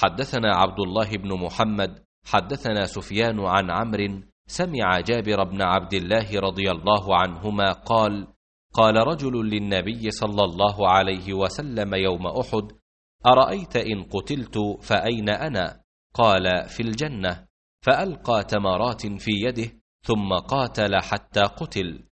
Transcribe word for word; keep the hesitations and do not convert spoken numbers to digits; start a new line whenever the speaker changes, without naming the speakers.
حدثنا عبد الله بن محمد حدثنا سفيان عن عمرو سمع جابر بن عبد الله رضي الله عنهما قال: قال رجل للنبي صلى الله عليه وسلم يوم أحد: أرأيت إن قتلت فأين أنا؟ قال: في الجنة. فألقى تمرات في يده ثم قاتل حتى قتل.